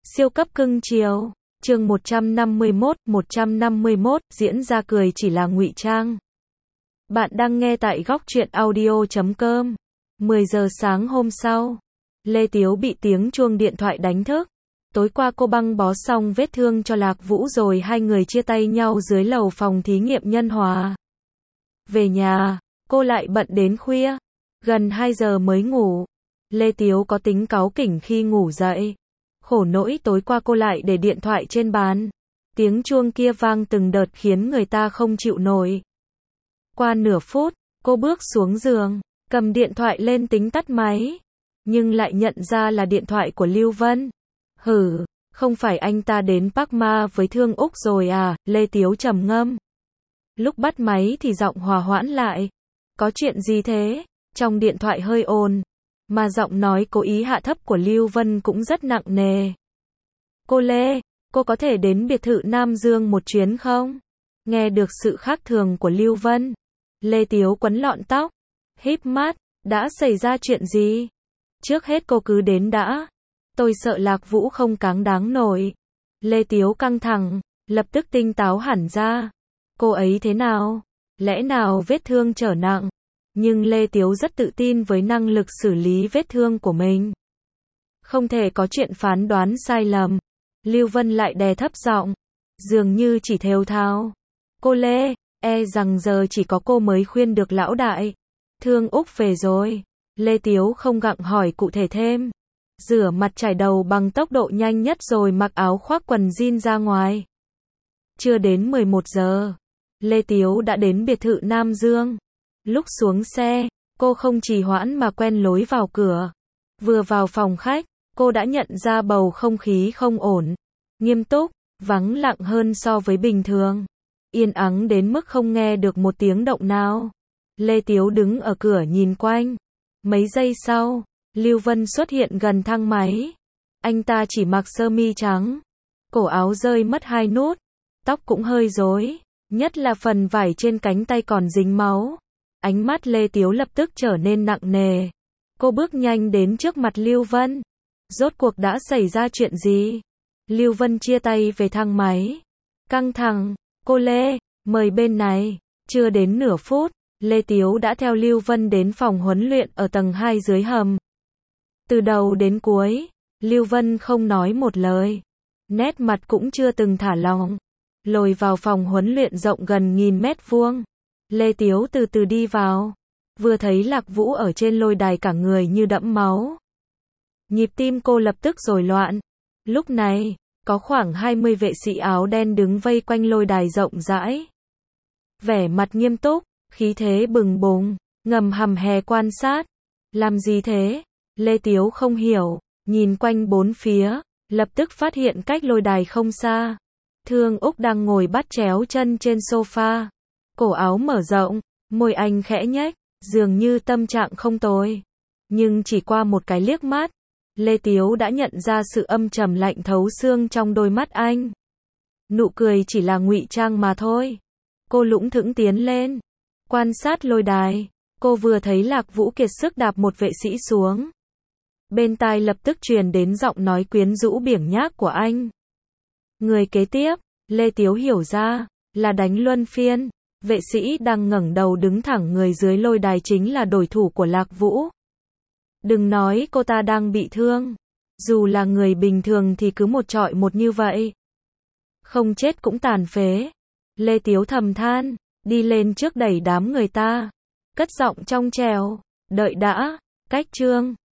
Siêu cấp cưng chiều. Chương 151, diễn ra cười chỉ là ngụy trang. Bạn đang nghe tại góc truyện audio.com. 10 giờ sáng hôm sau, Lê Tiếu bị tiếng chuông điện thoại đánh thức. Tối qua cô băng bó xong vết thương cho Lạc Vũ rồi hai người chia tay nhau dưới lầu phòng thí nghiệm Nhân Hòa. Về nhà, cô lại bận đến khuya, gần 2 giờ mới ngủ. Lê Tiếu có tính cáu kỉnh khi ngủ dậy. Khổ nỗi tối qua cô lại để điện thoại trên bàn. Tiếng chuông kia vang từng đợt khiến người ta không chịu nổi. Qua nửa phút, cô bước xuống giường, cầm điện thoại lên tính tắt máy. Nhưng lại nhận ra là điện thoại của Lưu Vân. Hử, không phải anh ta đến Park Ma với Thương Úc rồi à, Lê Tiếu trầm ngâm. Lúc bắt máy thì giọng hòa hoãn lại. Có chuyện gì thế? Trong điện thoại hơi ồn. Mà giọng nói cố ý hạ thấp của Lưu Vân cũng rất nặng nề. Cô Lê, cô có thể đến biệt thự Nam Dương một chuyến không? Nghe được sự khác thường của Lưu Vân, Lê Tiếu quấn lọn tóc, híp mắt, đã xảy ra chuyện gì? Trước hết cô cứ đến đã. Tôi sợ Lạc Vũ không cáng đáng nổi. Lê Tiếu căng thẳng, lập tức tinh táo hẳn ra. Cô ấy thế nào? Lẽ nào vết thương trở nặng? Nhưng Lê Tiếu rất tự tin với năng lực xử lý vết thương của mình. Không thể có chuyện phán đoán sai lầm. Lưu Vân lại đè thấp giọng, dường như chỉ thều thào. Cô Lê, e rằng giờ chỉ có cô mới khuyên được lão đại. Thương Úc về rồi. Lê Tiếu không gặng hỏi cụ thể thêm. Rửa mặt chải đầu bằng tốc độ nhanh nhất rồi mặc áo khoác quần jean ra ngoài. Chưa đến 11 giờ, Lê Tiếu đã đến biệt thự Nam Dương. Lúc xuống xe, cô không trì hoãn mà quen lối vào cửa. Vừa vào phòng khách, cô đã nhận ra bầu không khí không ổn. Nghiêm túc, vắng lặng hơn so với bình thường. Yên ắng đến mức không nghe được một tiếng động nào. Lê Tiếu đứng ở cửa nhìn quanh. Mấy giây sau, Lưu Vân xuất hiện gần thang máy. Anh ta chỉ mặc sơ mi trắng. Cổ áo rơi mất 2 nút. Tóc cũng hơi rối. Nhất là phần vải trên cánh tay còn dính máu. Ánh mắt Lê Tiếu lập tức trở nên nặng nề. Cô bước nhanh đến trước mặt Lưu Vân. Rốt cuộc đã xảy ra chuyện gì? Lưu Vân chia tay về thang máy. Căng thẳng, cô Lê, mời bên này. Chưa đến nửa phút, Lê Tiếu đã theo Lưu Vân đến phòng huấn luyện ở tầng 2 dưới hầm. Từ đầu đến cuối, Lưu Vân không nói một lời. Nét mặt cũng chưa từng thả lỏng. Lồi vào phòng huấn luyện rộng gần 1000 mét vuông. Lê Tiếu từ từ đi vào. Vừa thấy Lạc Vũ ở trên lôi đài cả người như đẫm máu. Nhịp tim cô lập tức rối loạn. Lúc này, có khoảng 20 vệ sĩ áo đen đứng vây quanh lôi đài rộng rãi. Vẻ mặt nghiêm túc, khí thế bừng bùng, ngầm hầm hè quan sát. Làm gì thế? Lê Tiếu không hiểu, nhìn quanh bốn phía, lập tức phát hiện cách lôi đài không xa. Thương Úc đang ngồi bắt chéo chân trên sofa. Cổ áo mở rộng, môi anh khẽ nhếch, dường như tâm trạng không tồi. Nhưng chỉ qua một cái liếc mắt, Lê Tiếu đã nhận ra sự âm trầm lạnh thấu xương trong đôi mắt anh. Nụ cười chỉ là ngụy trang mà thôi. Cô lững thững tiến lên, quan sát lôi đài. Cô vừa thấy Lạc Vũ kiệt sức đạp một vệ sĩ xuống. Bên tai lập tức truyền đến giọng nói quyến rũ biểng nhác của anh. Người kế tiếp, Lê Tiếu hiểu ra, là đánh luân phiên. Vệ sĩ đang ngẩng đầu đứng thẳng người dưới lôi đài chính là đối thủ của Lạc Vũ. Đừng nói cô ta đang bị thương. Dù là người bình thường thì cứ một trọi một như vậy. Không chết cũng tàn phế. Lê Tiếu thầm than, đi lên trước đẩy đám người ta. Cất giọng trong trèo, đợi đã, cách trương.